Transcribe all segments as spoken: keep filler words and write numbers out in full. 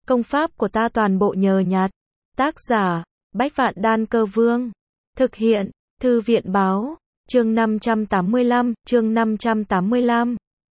Công pháp của ta toàn bộ nhờ nhặt. Tác giả, Bách Vạn Đan Cơ Vương. Thực hiện, Thư viện Báo. Chương năm trăm tám mươi lăm, chương năm trăm tám mươi lăm.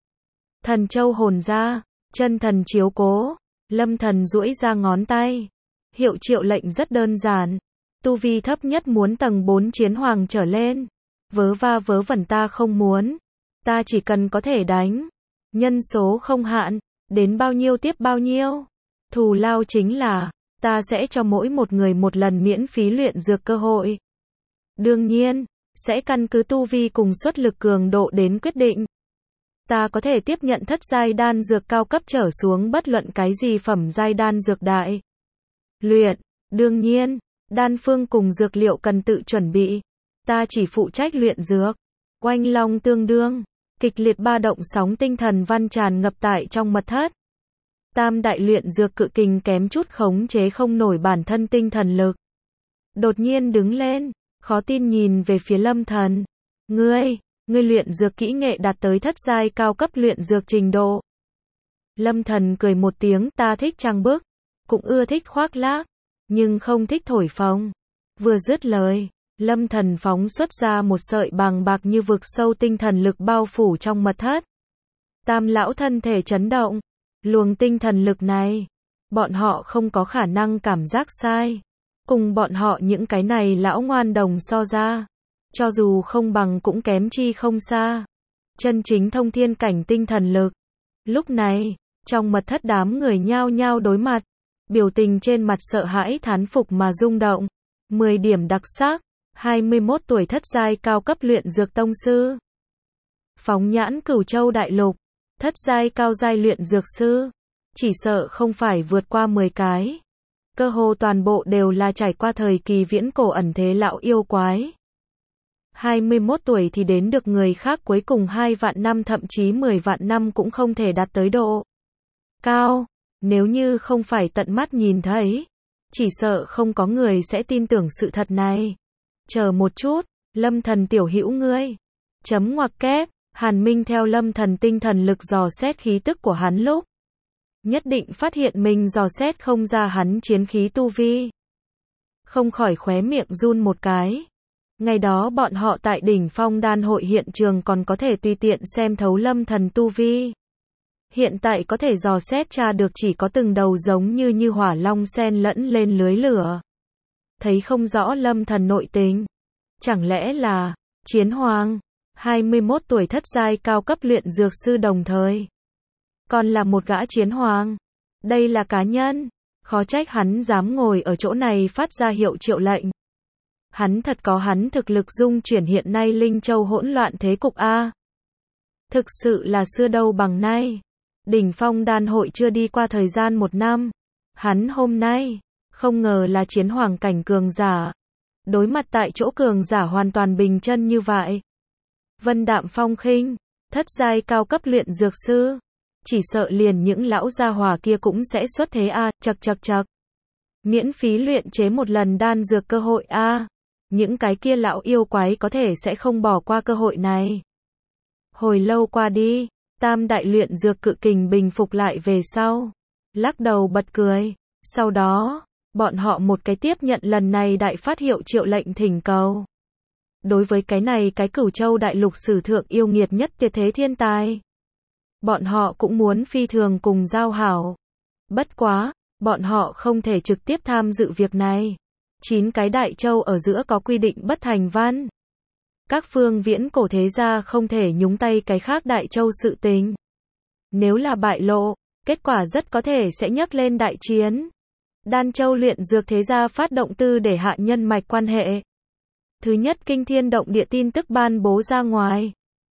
Thần châu hồn ra, chân thần chiếu cố. Lâm Thần duỗi ra ngón tay. Hiệu triệu lệnh rất đơn giản. Tu vi thấp nhất muốn tầng bốn chiến hoàng trở lên. Vớ va vớ vẩn ta không muốn. Ta chỉ cần có thể đánh. Nhân số không hạn, đến bao nhiêu tiếp bao nhiêu. Thù lao chính là, ta sẽ cho mỗi một người một lần miễn phí luyện dược cơ hội. Đương nhiên, sẽ căn cứ tu vi cùng suất lực cường độ đến quyết định. Ta có thể tiếp nhận thất giai đan dược cao cấp trở xuống bất luận cái gì phẩm giai đan dược đại. Luyện, đương nhiên, đan phương cùng dược liệu cần tự chuẩn bị. Ta chỉ phụ trách luyện dược. Oanh long tương đương, kịch liệt ba động sóng tinh thần văn tràn ngập tại trong mật thất. Tam đại luyện dược cự kình kém chút khống chế không nổi bản thân tinh thần lực. Đột nhiên đứng lên, khó tin nhìn về phía Lâm Thần. Ngươi, ngươi luyện dược kỹ nghệ đạt tới thất giai cao cấp luyện dược trình độ. Lâm Thần cười một tiếng, ta thích trang bức, cũng ưa thích khoác lác, nhưng không thích thổi phồng. Vừa dứt lời, Lâm Thần phóng xuất ra một sợi bàng bạc như vực sâu tinh thần lực bao phủ trong mật thất. Tam lão thân thể chấn động. Luồng tinh thần lực này, bọn họ không có khả năng cảm giác sai. Cùng bọn họ những cái này lão ngoan đồng so ra, cho dù không bằng cũng kém chi không xa. Chân chính thông thiên cảnh tinh thần lực. Lúc này, trong mật thất đám người nhao nhao đối mặt, biểu tình trên mặt sợ hãi thán phục mà rung động. mười điểm đặc sắc, hai mươi mốt tuổi thất giai cao cấp luyện dược tông sư. Phóng nhãn Cửu Châu đại lục, thất giai cao giai luyện dược sư, chỉ sợ không phải vượt qua mười cái. Cơ hồ toàn bộ đều là trải qua thời kỳ viễn cổ ẩn thế lão yêu quái. hai mươi mốt tuổi thì đến được người khác cuối cùng hai vạn năm thậm chí mười vạn năm cũng không thể đạt tới độ cao. Nếu như không phải tận mắt nhìn thấy, chỉ sợ không có người sẽ tin tưởng sự thật này. Chờ một chút, Lâm Thần tiểu hữu ngươi. Chấm ngoặc kép. Hàn Minh theo Lâm Thần tinh thần lực dò xét khí tức của hắn lúc nhất định phát hiện mình dò xét không ra hắn chiến khí tu vi. Không khỏi khóe miệng run một cái. Ngày đó bọn họ tại đỉnh phong đan hội hiện trường còn có thể tùy tiện xem thấu Lâm Thần tu vi. Hiện tại có thể dò xét tra được chỉ có từng đầu giống như như hỏa long xen lẫn lên lưới lửa. Thấy không rõ Lâm Thần nội tình. Chẳng lẽ là chiến hoàng? hai mươi mốt tuổi thất giai cao cấp luyện dược sư đồng thời. Còn là một gã chiến hoàng. Đây là cá nhân. Khó trách hắn dám ngồi ở chỗ này phát ra hiệu triệu lệnh. Hắn thật có hắn thực lực dung chuyển hiện nay Linh Châu hỗn loạn thế cục A. Thực sự là xưa đâu bằng nay. Đỉnh phong đan hội chưa đi qua thời gian một năm. Hắn hôm nay, không ngờ là chiến hoàng cảnh cường giả. Đối mặt tại chỗ cường giả hoàn toàn bình chân như vậy. Vân đạm phong khinh, thất giai cao cấp luyện dược sư. Chỉ sợ liền những lão gia hỏa kia cũng sẽ xuất thế a, chậc chậc chậc. Miễn phí luyện chế một lần đan dược cơ hội a. Những cái kia lão yêu quái có thể sẽ không bỏ qua cơ hội này. Hồi lâu qua đi, tam đại luyện dược cự kình bình phục lại về sau. Lắc đầu bật cười. Sau đó, bọn họ một cái tiếp nhận lần này đại phát hiệu triệu lệnh thỉnh cầu. Đối với cái này cái Cửu Châu đại lục sử thượng yêu nghiệt nhất tuyệt thế thiên tài. Bọn họ cũng muốn phi thường cùng giao hảo. Bất quá, bọn họ không thể trực tiếp tham dự việc này. Chín cái đại châu ở giữa có quy định bất thành văn. Các phương viễn cổ thế gia không thể nhúng tay cái khác đại châu sự tình. Nếu là bại lộ, kết quả rất có thể sẽ nhấc lên đại chiến. Đan Châu luyện dược thế gia phát động tư để hạ nhân mạch quan hệ. Thứ nhất kinh thiên động địa tin tức ban bố ra ngoài.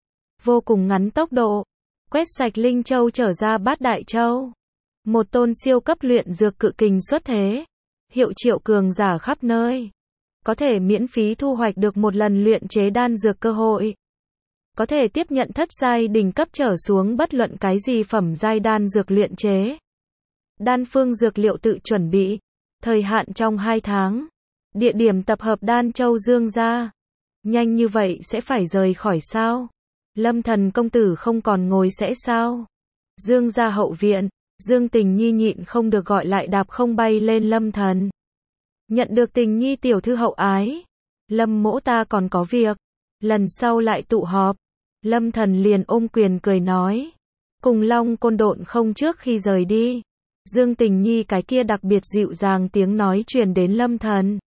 Vô cùng ngắn tốc độ. Quét sạch Linh Châu trở ra bát đại châu. Một tôn siêu cấp luyện dược cự kình xuất thế. Hiệu triệu cường giả khắp nơi. Có thể miễn phí thu hoạch được một lần luyện chế đan dược cơ hội. Có thể tiếp nhận thất giai đỉnh cấp trở xuống bất luận cái gì phẩm giai đan dược luyện chế. Đan phương dược liệu tự chuẩn bị. Thời hạn trong hai tháng. Địa điểm tập hợp Đan Châu Dương gia. Nhanh như vậy sẽ phải rời khỏi sao? Lâm Thần công tử không còn ngồi sẽ sao? Dương gia hậu viện, Dương Tình Nhi nhịn không được gọi lại đạp không bay lên Lâm Thần. Nhận được Tình Nhi tiểu thư hậu ái. Lâm mỗ ta còn có việc. Lần sau lại tụ họp. Lâm Thần liền ôm quyền cười nói. Cùng Long Côn độn không trước khi rời đi. Dương Tình Nhi cái kia đặc biệt dịu dàng tiếng nói truyền đến Lâm Thần.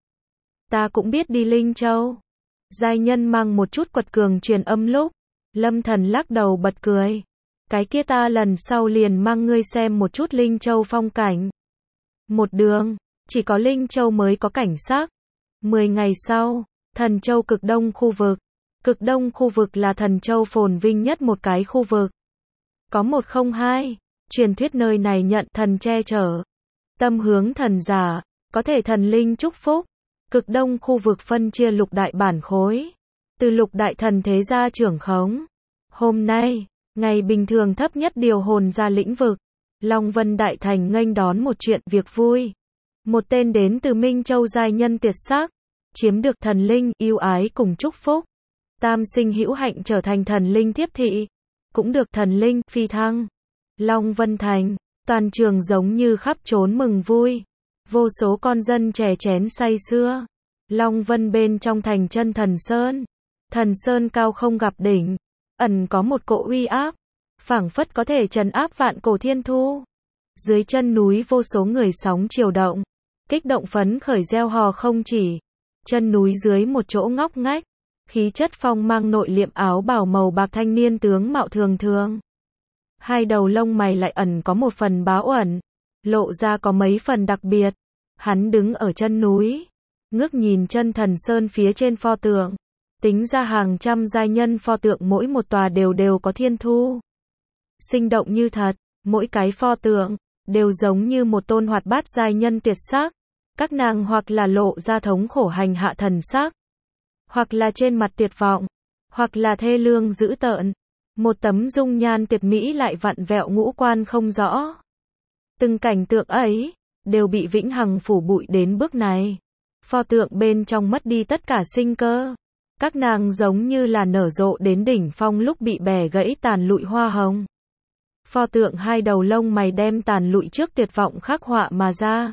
Ta cũng biết đi Linh Châu. Giai nhân mang một chút quật cường truyền âm lúc. Lâm Thần lắc đầu bật cười. Cái kia ta lần sau liền mang ngươi xem một chút Linh Châu phong cảnh. Một đường, chỉ có Linh Châu mới có cảnh sắc. Mười ngày sau, Thần Châu cực đông khu vực. Cực đông khu vực là Thần Châu phồn vinh nhất một cái khu vực. Có một không hai, truyền thuyết nơi này nhận thần che chở. Tâm hướng thần giả, có thể thần linh chúc phúc. Cực đông khu vực phân chia lục đại bản khối. Từ lục đại thần thế gia trưởng khống. Hôm nay, ngày bình thường thấp nhất điều hồn ra lĩnh vực. Long Vân Đại Thành nghênh đón một chuyện việc vui. Một tên đến từ Minh Châu giai nhân tuyệt sắc. Chiếm được thần linh yêu ái cùng chúc phúc. Tam sinh hữu hạnh trở thành thần linh tiếp thị. Cũng được thần linh phi thăng. Long Vân Thành, toàn trường giống như khắp trốn mừng vui. Vô số con dân chè chén say sưa. Long Vân bên trong thành chân thần sơn. Thần sơn cao không gặp đỉnh. Ẩn có một cỗ uy áp. Phảng phất có thể trấn áp vạn cổ thiên thu. Dưới chân núi vô số người sóng chiều động. Kích động phấn khởi reo hò không chỉ. Chân núi dưới một chỗ ngóc ngách. Khí chất phong mang nội liệm áo bào màu bạc thanh niên tướng mạo thường thường. Hai đầu lông mày lại ẩn có một phần báo ẩn. Lộ ra có mấy phần đặc biệt. Hắn đứng ở chân núi. Ngước nhìn chân thần sơn phía trên pho tượng. Tính ra hàng trăm giai nhân pho tượng mỗi một tòa đều đều có thiên thu. Sinh động như thật, mỗi cái pho tượng, đều giống như một tôn hoạt bát giai nhân tuyệt sắc. Các nàng hoặc là lộ ra thống khổ hành hạ thần sắc. Hoặc là trên mặt tuyệt vọng. Hoặc là thê lương dữ tợn. Một tấm dung nhan tuyệt mỹ lại vặn vẹo ngũ quan không rõ. Từng cảnh tượng ấy, đều bị vĩnh hằng phủ bụi đến bước này. Pho tượng bên trong mất đi tất cả sinh cơ. Các nàng giống như là nở rộ đến đỉnh phong lúc bị bẻ gãy tàn lụi hoa hồng. Pho tượng hai đầu lông mày đem tàn lụi trước tuyệt vọng khắc họa mà ra.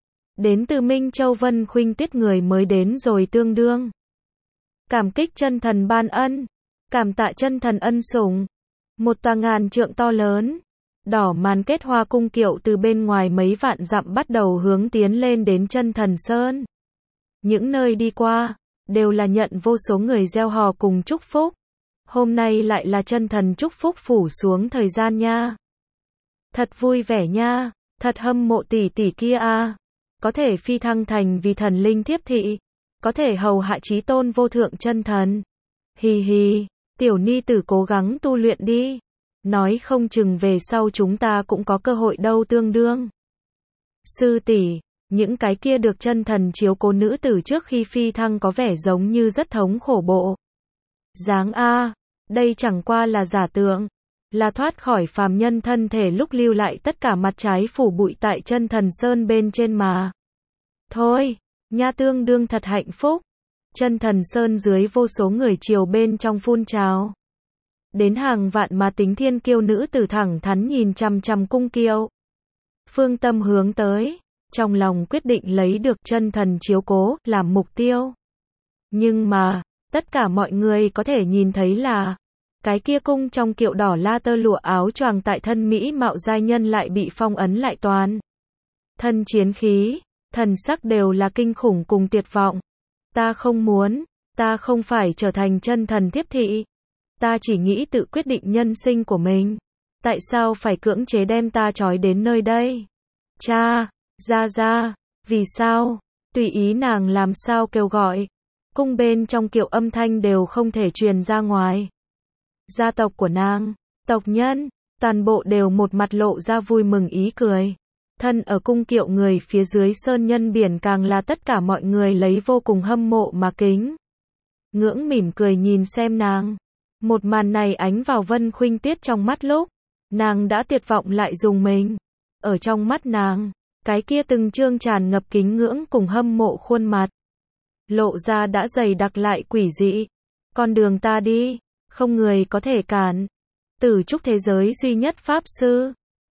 Đến từ Minh Châu Vân Khuynh Tiết người mới đến rồi tương đương. Cảm kích chân thần ban ân. Cảm tạ chân thần ân sủng. Một tòa ngàn trượng to lớn. Đỏ màn kết hoa cung kiệu từ bên ngoài mấy vạn dặm bắt đầu hướng tiến lên đến chân thần sơn. Những nơi đi qua, đều là nhận vô số người gieo hò cùng chúc phúc. Hôm nay lại là chân thần chúc phúc phủ xuống thời gian nha. Thật vui vẻ nha, thật hâm mộ tỷ tỷ kia a. Có thể phi thăng thành vì thần linh thiếp thị. Có thể hầu hạ chí tôn vô thượng chân thần. Hì hì, tiểu ni tử cố gắng tu luyện đi. Nói không chừng về sau chúng ta cũng có cơ hội đâu tương đương. Sư tỷ, những cái kia được chân thần chiếu cố nữ tử trước khi phi thăng có vẻ giống như rất thống khổ bộ. Dáng a, đây chẳng qua là giả tượng, là thoát khỏi phàm nhân thân thể lúc lưu lại tất cả mặt trái phủ bụi tại chân thần sơn bên trên mà. Thôi, nha tương đương thật hạnh phúc. Chân thần sơn dưới vô số người chiều bên trong phun trào. Đến hàng vạn mà tính thiên kiêu nữ tử thẳng thắn nhìn chằm chằm cung kiệu. Phương tâm hướng tới, trong lòng quyết định lấy được chân thần chiếu cố làm mục tiêu. Nhưng mà, tất cả mọi người có thể nhìn thấy là, cái kia cung trong kiệu đỏ la tơ lụa áo choàng tại thân mỹ mạo giai nhân lại bị phong ấn lại toàn. Thân chiến khí, thần sắc đều là kinh khủng cùng tuyệt vọng. Ta không muốn, ta không phải trở thành chân thần thiếp thị. Ta chỉ nghĩ tự quyết định nhân sinh của mình. Tại sao phải cưỡng chế đem ta trói đến nơi đây? Cha, ra ra, vì sao? Tùy ý nàng làm sao kêu gọi. Cung bên trong kiệu âm thanh đều không thể truyền ra ngoài. Gia tộc của nàng, tộc nhân, toàn bộ đều một mặt lộ ra vui mừng ý cười. Thân ở cung kiệu người phía dưới sơn nhân biển càng là tất cả mọi người lấy vô cùng hâm mộ mà kính. Ngưỡng mỉm cười nhìn xem nàng. Một màn này ánh vào Vân Khuynh Tuyết trong mắt lúc, nàng đã tuyệt vọng lại dùng mình. Ở trong mắt nàng, cái kia từng trương tràn ngập kính ngưỡng cùng hâm mộ khuôn mặt. Lộ ra đã dày đặc lại quỷ dị. Con đường ta đi, không người có thể cản. Tử trúc thế giới duy nhất pháp sư,